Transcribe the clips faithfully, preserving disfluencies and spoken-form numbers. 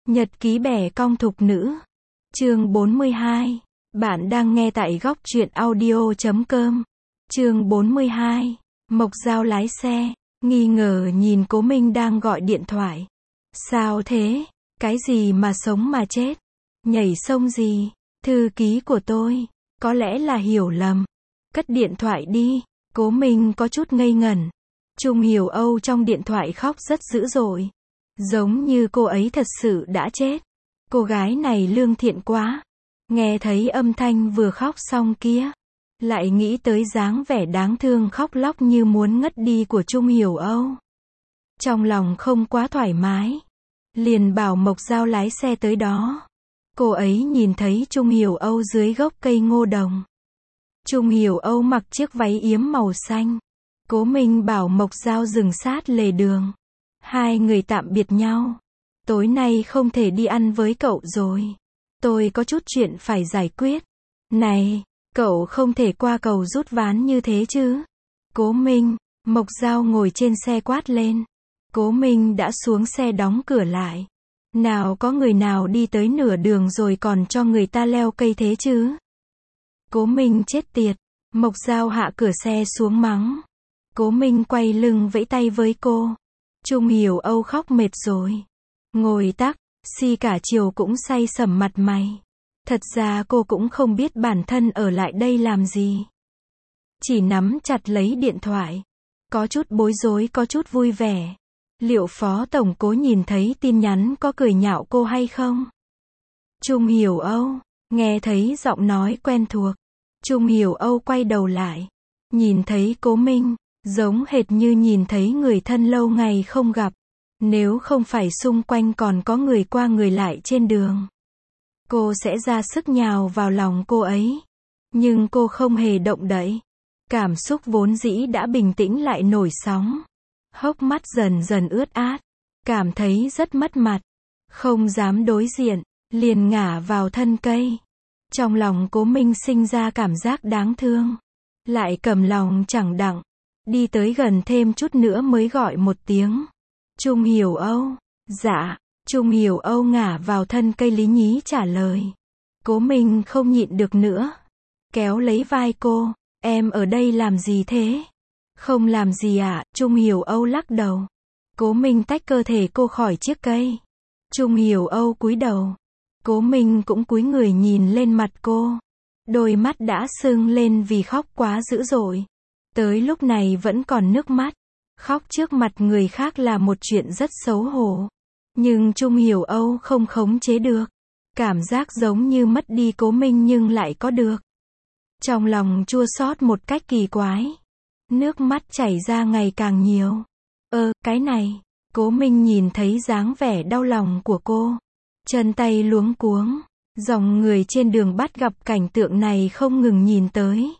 Nhật ký bẻ cong thục nữ. Chương bốn mươi hai. Bạn đang nghe tại góc truyện audio chấm com. Chương bốn mươi hai. Mộc Giao lái xe, nghi ngờ nhìn Cố Minh đang gọi điện thoại. Sao thế? Cái gì mà sống mà chết? Nhảy sông gì? Thư ký của tôi. Có lẽ là hiểu lầm. Cất điện thoại đi. Cố Minh có chút ngây ngẩn. Trung Hiểu Âu trong điện thoại khóc rất dữ dội. Giống như cô ấy thật sự đã chết. Cô gái này lương thiện quá. Nghe thấy âm thanh vừa khóc xong kia, lại nghĩ tới dáng vẻ đáng thương khóc lóc như muốn ngất đi của Trung Hiểu Âu. Trong lòng không quá thoải mái. Liền bảo Mộc Giao lái xe tới đó. Cô ấy nhìn thấy Trung Hiểu Âu dưới gốc cây ngô đồng. Trung Hiểu Âu mặc chiếc váy yếm màu xanh. Cố Minh bảo Mộc Giao dừng sát lề đường. Hai người tạm biệt nhau. Tối nay không thể đi ăn với cậu rồi. Tôi có chút chuyện phải giải quyết. Này, cậu không thể qua cầu rút ván như thế chứ. Cố Minh, Mộc Giao ngồi trên xe quát lên. Cố Minh đã xuống xe đóng cửa lại. Nào có người nào đi tới nửa đường rồi còn cho người ta leo cây thế chứ. Cố Minh chết tiệt. Mộc Giao hạ cửa xe xuống mắng. Cố Minh quay lưng vẫy tay với cô. Trung Hiểu Âu khóc mệt rồi. Ngồi tắc, si cả chiều cũng say sẩm mặt mày. Thật ra cô cũng không biết bản thân ở lại đây làm gì. Chỉ nắm chặt lấy điện thoại. Có chút bối rối có chút vui vẻ. Liệu Phó Tổng Cố nhìn thấy tin nhắn có cười nhạo cô hay không? Trung Hiểu Âu, nghe thấy giọng nói quen thuộc. Trung Hiểu Âu quay đầu lại. Nhìn thấy Cố Minh, giống hệt như nhìn thấy người thân lâu ngày không gặp. Nếu không phải xung quanh còn có người qua người lại trên đường, cô sẽ ra sức nhào vào lòng cô ấy. Nhưng cô không hề động đậy. Cảm xúc vốn dĩ đã bình tĩnh lại nổi sóng. Hốc mắt dần dần ướt át. Cảm thấy rất mất mặt. Không dám đối diện, liền ngả vào thân cây. Trong lòng Cố Minh sinh ra cảm giác đáng thương. Lại cầm lòng chẳng đặng. Đi tới gần thêm chút nữa mới gọi một tiếng. Trung Hiểu Âu. Dạ. Trung Hiểu Âu ngả vào thân cây lý nhí trả lời. Cố Minh không nhịn được nữa. Kéo lấy vai cô. Em ở đây làm gì thế? Không làm gì ạ. À? Trung Hiểu Âu lắc đầu. Cố Minh tách cơ thể cô khỏi chiếc cây. Trung Hiểu Âu cúi đầu. Cố Minh cũng cúi người nhìn lên mặt cô. Đôi mắt đã sưng lên vì khóc quá dữ dội. Tới lúc này vẫn còn nước mắt. Khóc trước mặt người khác là một chuyện rất xấu hổ. Nhưng Trung Hiểu Âu không khống chế được. Cảm giác giống như mất đi Cố Minh nhưng lại có được. Trong lòng chua xót một cách kỳ quái. Nước mắt chảy ra ngày càng nhiều. Ơ, cái này. Cố Minh nhìn thấy dáng vẻ đau lòng của cô. Chân tay luống cuống. Dòng người trên đường bắt gặp cảnh tượng này không ngừng nhìn tới.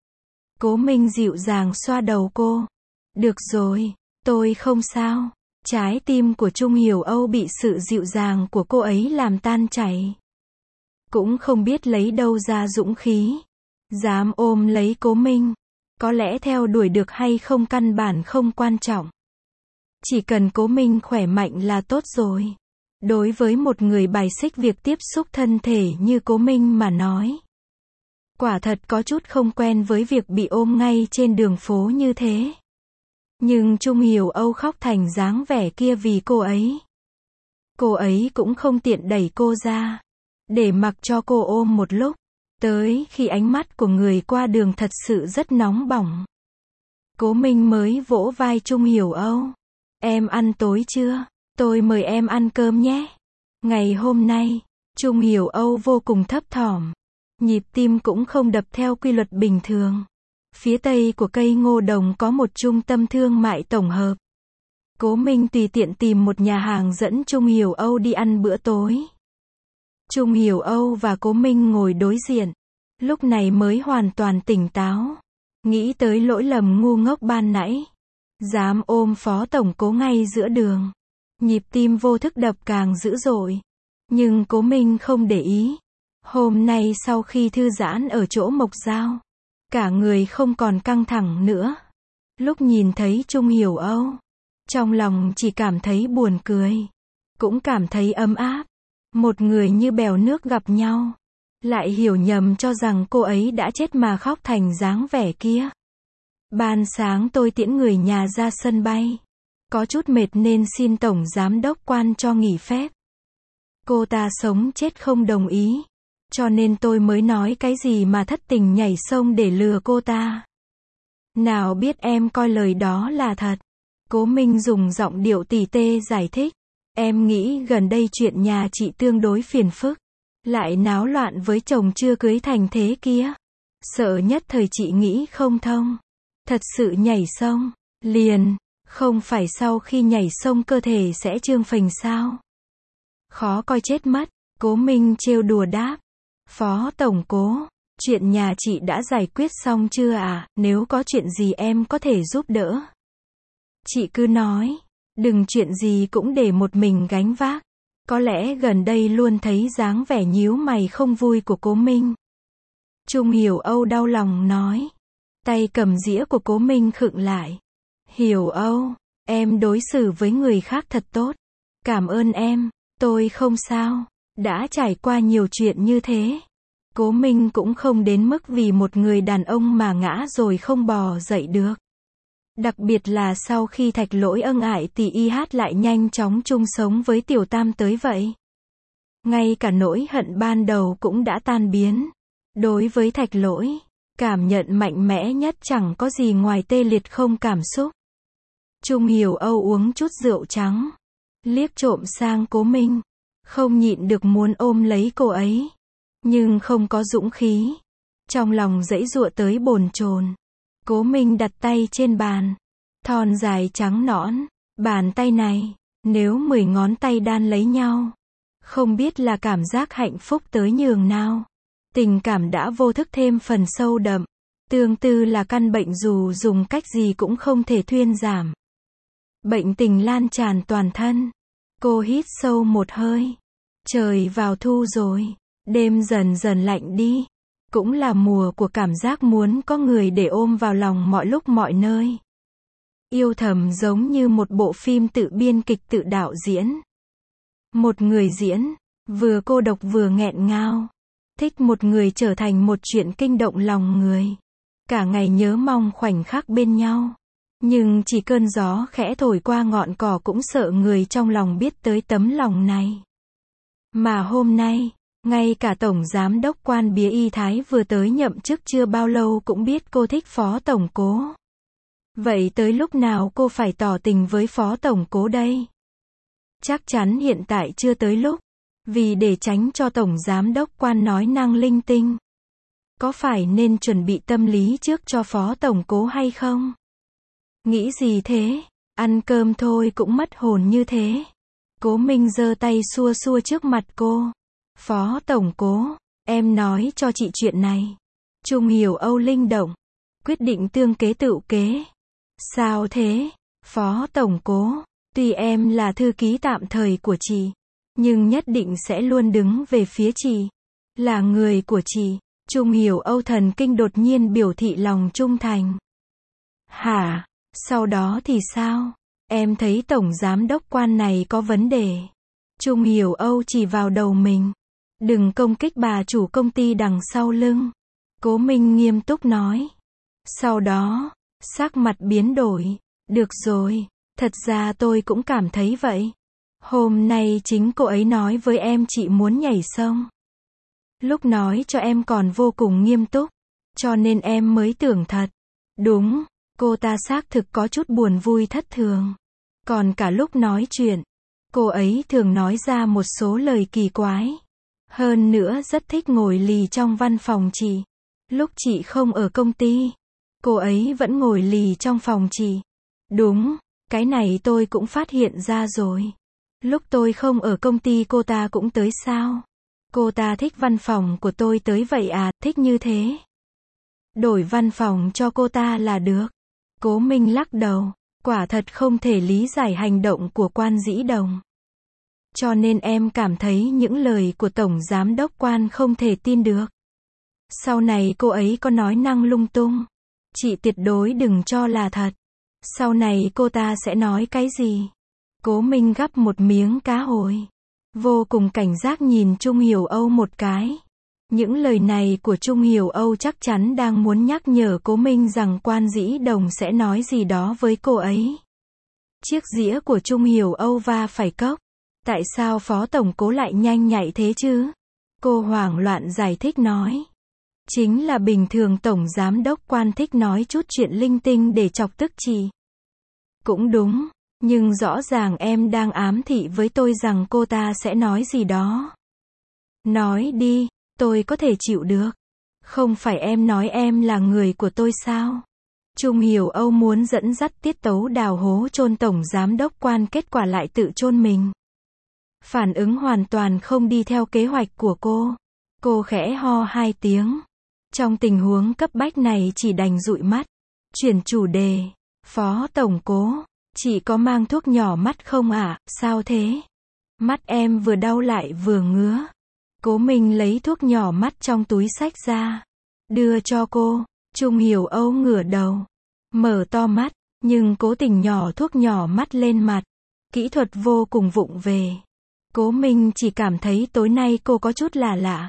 Cố Minh dịu dàng xoa đầu cô. Được rồi, tôi không sao. Trái tim của Trung Hiểu Âu bị sự dịu dàng của cô ấy làm tan chảy. Cũng không biết lấy đâu ra dũng khí. Dám ôm lấy Cố Minh. Có lẽ theo đuổi được hay không căn bản không quan trọng. Chỉ cần Cố Minh khỏe mạnh là tốt rồi. Đối với một người bài xích việc tiếp xúc thân thể như Cố Minh mà nói. Quả thật có chút không quen với việc bị ôm ngay trên đường phố như thế. Nhưng Trung Hiểu Âu khóc thành dáng vẻ kia vì cô ấy. Cô ấy cũng không tiện đẩy cô ra. Để mặc cho cô ôm một lúc. Tới khi ánh mắt của người qua đường thật sự rất nóng bỏng. Cố Minh mới vỗ vai Trung Hiểu Âu. Em ăn tối chưa? Tôi mời em ăn cơm nhé. Ngày hôm nay, Trung Hiểu Âu vô cùng thấp thỏm. Nhịp tim cũng không đập theo quy luật bình thường. Phía tây của cây ngô đồng có một trung tâm thương mại tổng hợp. Cố Minh tùy tiện tìm một nhà hàng dẫn Trung Hiểu Âu đi ăn bữa tối. Trung Hiểu Âu và Cố Minh ngồi đối diện. Lúc này mới hoàn toàn tỉnh táo. Nghĩ tới lỗi lầm ngu ngốc ban nãy. Dám ôm Phó Tổng Cố ngay giữa đường. Nhịp tim vô thức đập càng dữ dội. Nhưng Cố Minh không để ý. Hôm nay sau khi thư giãn ở chỗ Mộc Giao, cả người không còn căng thẳng nữa. Lúc nhìn thấy Trung Hiểu Âu, trong lòng chỉ cảm thấy buồn cười. Cũng cảm thấy ấm áp. Một người như bèo nước gặp nhau, lại hiểu nhầm cho rằng cô ấy đã chết mà khóc thành dáng vẻ kia. Ban sáng tôi tiễn người nhà ra sân bay. Có chút mệt nên xin tổng giám đốc quan cho nghỉ phép. Cô ta sống chết không đồng ý. Cho nên tôi mới nói cái gì mà thất tình nhảy sông để lừa cô ta. Nào biết em coi lời đó là thật. Cố Minh dùng giọng điệu tỉ tê giải thích. Em nghĩ gần đây chuyện nhà chị tương đối phiền phức. Lại náo loạn với chồng chưa cưới thành thế kia. Sợ nhất thời chị nghĩ không thông. Thật sự nhảy sông, liền, không phải sau khi nhảy sông cơ thể sẽ trương phình sao? Khó coi chết mất, Cố Minh trêu đùa đáp. Phó tổng Cố, chuyện nhà chị đã giải quyết xong chưa à, nếu có chuyện gì em có thể giúp đỡ. Chị cứ nói, đừng chuyện gì cũng để một mình gánh vác. Có lẽ gần đây luôn thấy dáng vẻ nhíu mày không vui của Cố Minh. Trung Hiểu Âu đau lòng nói. Tay cầm dĩa của Cố Minh khựng lại. Hiểu Âu, em đối xử với người khác thật tốt. Cảm ơn em, tôi không sao. Đã trải qua nhiều chuyện như thế. Cố Minh cũng không đến mức vì một người đàn ông mà ngã rồi không bò dậy được. Đặc biệt là sau khi Thạch Lỗi ân ái thì y hát lại nhanh chóng chung sống với Tiểu Tam tới vậy. Ngay cả nỗi hận ban đầu cũng đã tan biến. Đối với Thạch Lỗi, cảm nhận mạnh mẽ nhất chẳng có gì ngoài tê liệt không cảm xúc. Trung Hiểu Âu uống chút rượu trắng, liếc trộm sang Cố Minh, không nhịn được muốn ôm lấy cô ấy, nhưng không có dũng khí. Trong lòng giãy giụa tới bồn chồn. Cố Minh đặt tay trên bàn, thon dài trắng nõn, bàn tay này, nếu mười ngón tay đan lấy nhau, không biết là cảm giác hạnh phúc tới nhường nào. Tình cảm đã vô thức thêm phần sâu đậm, tương tự là căn bệnh dù dùng cách gì cũng không thể thuyên giảm. Bệnh tình lan tràn toàn thân. Cô hít sâu một hơi. Trời vào thu rồi, đêm dần dần lạnh đi. Cũng là mùa của cảm giác muốn có người để ôm vào lòng mọi lúc mọi nơi. Yêu thầm giống như một bộ phim tự biên kịch tự đạo diễn. Một người diễn, vừa cô độc vừa nghẹn ngào. Thích một người trở thành một chuyện kinh động lòng người. Cả ngày nhớ mong khoảnh khắc bên nhau. Nhưng chỉ cơn gió khẽ thổi qua ngọn cỏ cũng sợ người trong lòng biết tới tấm lòng này. Mà hôm nay, ngay cả Tổng Giám đốc quan Bía Y Thái vừa tới nhậm chức chưa bao lâu cũng biết cô thích Phó Tổng Cố. Vậy tới lúc nào cô phải tỏ tình với Phó Tổng Cố đây? Chắc chắn hiện tại chưa tới lúc. Vì để tránh cho Tổng Giám đốc quan nói năng linh tinh. Có phải nên chuẩn bị tâm lý trước cho Phó Tổng Cố hay không? Nghĩ gì thế? Ăn cơm thôi cũng mất hồn như thế. Cố Minh giơ tay xua xua trước mặt cô. Phó Tổng Cố, em nói cho chị chuyện này. Trung Hiểu Âu linh động. Quyết định tương kế tự kế. Sao thế? Phó Tổng Cố, tuy em là thư ký tạm thời của chị, nhưng nhất định sẽ luôn đứng về phía chị. Là người của chị. Trung Hiểu Âu thần kinh đột nhiên biểu thị lòng trung thành. Hả? Sau đó thì sao? Em thấy Tổng Giám đốc quan này có vấn đề. Trung Hiểu Âu chỉ vào đầu mình. Đừng công kích bà chủ công ty đằng sau lưng. Cố Minh nghiêm túc nói. Sau đó, sắc mặt biến đổi. Được rồi, thật ra tôi cũng cảm thấy vậy. Hôm nay chính cô ấy nói với em chị muốn nhảy sông. Lúc nói cho em còn vô cùng nghiêm túc. Cho nên em mới tưởng thật. Đúng, cô ta xác thực có chút buồn vui thất thường. Còn cả lúc nói chuyện, cô ấy thường nói ra một số lời kỳ quái. Hơn nữa rất thích ngồi lì trong văn phòng chị. Lúc chị không ở công ty, cô ấy vẫn ngồi lì trong phòng chị. Đúng, cái này tôi cũng phát hiện ra rồi. Lúc tôi không ở công ty cô ta cũng tới sao? Cô ta thích văn phòng của tôi tới vậy à, thích như thế. Đổi văn phòng cho cô ta là được. Cố Minh lắc đầu, quả thật không thể lý giải hành động của quan Dĩ Đồng. Cho nên em cảm thấy những lời của Tổng Giám đốc quan không thể tin được. Sau này cô ấy có nói năng lung tung, chị tuyệt đối đừng cho là thật. Sau này cô ta sẽ nói cái gì? Cố Minh gắp một miếng cá hồi. vô cùng cảnh giác nhìn Trung Hiểu Âu một cái. Những lời này của Trung Hiểu Âu chắc chắn đang muốn nhắc nhở Cố Minh rằng Quan Dĩ Đồng sẽ nói gì đó với cô ấy. Chiếc dĩa của Trung Hiểu Âu va phải cốc. Tại sao Phó Tổng Cố lại nhanh nhạy thế chứ? Cô hoảng loạn giải thích nói. Chính là bình thường Tổng Giám đốc Quan thích nói chút chuyện linh tinh để chọc tức chị. Cũng đúng, nhưng rõ ràng em đang ám thị với tôi rằng cô ta sẽ nói gì đó. Nói đi, tôi có thể chịu được. Không phải em nói em là người của tôi sao? Trung Hiểu Âu muốn dẫn dắt tiết tấu đào hố chôn Tổng Giám đốc Quan, kết quả lại tự chôn mình. Phản ứng hoàn toàn không đi theo kế hoạch của cô. Cô khẽ ho hai tiếng. Trong tình huống cấp bách này chỉ đành dụi mắt. Chuyển chủ đề. Phó Tổng Cố, chị có mang thuốc nhỏ mắt không ạ? À? Sao thế? Mắt em vừa đau lại vừa ngứa. Cố Minh lấy thuốc nhỏ mắt trong túi xách ra. Đưa cho cô. Trung Hiểu Âu ngửa đầu. Mở to mắt, nhưng cố tình nhỏ thuốc nhỏ mắt lên mặt. Kỹ thuật vô cùng vụng về. Cố Minh chỉ cảm thấy tối nay cô có chút lạ lạ.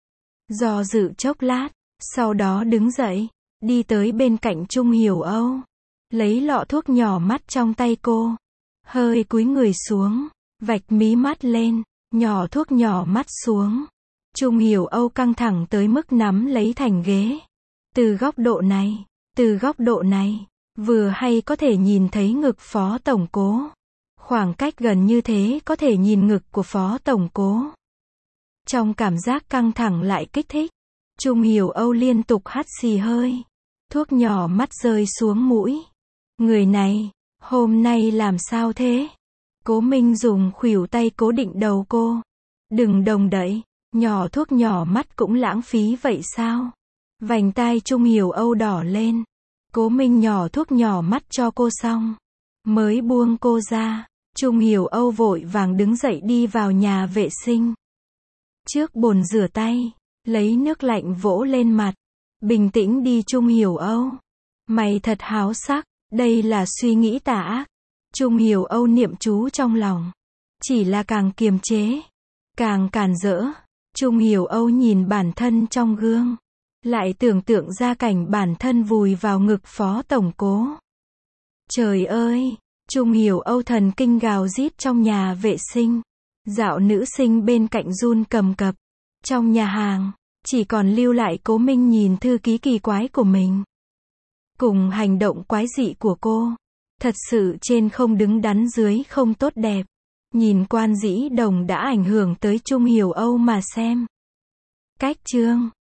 Do dự chốc lát, sau đó đứng dậy, đi tới bên cạnh Trung Hiểu Âu. Lấy lọ thuốc nhỏ mắt trong tay cô. Hơi cúi người xuống, vạch mí mắt lên, nhỏ thuốc nhỏ mắt xuống. Trung Hiểu Âu căng thẳng tới mức nắm lấy thành ghế. Từ góc độ này, từ góc độ này, vừa hay có thể nhìn thấy ngực Phó Tổng Cố. Khoảng cách gần như thế có thể nhìn ngực của Phó Tổng Cố. Trong cảm giác căng thẳng lại kích thích, Trung Hiểu Âu liên tục hắt xì hơi. Thuốc nhỏ mắt rơi xuống mũi. Người này, hôm nay làm sao thế? Cố Minh dùng khuỷu tay cố định đầu cô. Đừng đồng đậy, nhỏ thuốc nhỏ mắt cũng lãng phí vậy sao? Vành tai Trung Hiểu Âu đỏ lên. Cố Minh nhỏ thuốc nhỏ mắt cho cô xong, mới buông cô ra. Trung Hiểu Âu vội vàng đứng dậy đi vào nhà vệ sinh. Trước bồn rửa tay, lấy nước lạnh vỗ lên mặt. Bình tĩnh đi Trung Hiểu Âu. Mày thật háo sắc, đây là suy nghĩ tà ác. Trung Hiểu Âu niệm chú trong lòng. Chỉ là càng kiềm chế, càng càn rỡ. Trung Hiểu Âu nhìn bản thân trong gương. Lại tưởng tượng ra cảnh bản thân vùi vào ngực Phó Tổng Cố. Trời ơi! Trung Hiểu Âu thần kinh gào rít trong nhà vệ sinh. Dạo nữ sinh bên cạnh run cầm cập. Trong nhà hàng, chỉ còn lưu lại Cố Minh nhìn thư ký kỳ quái của mình. Cùng hành động quái dị của cô. Thật sự trên không đứng đắn dưới không tốt đẹp. Nhìn Quan Dĩ Đồng đã ảnh hưởng tới Trung Hiểu Âu mà xem. Cách chương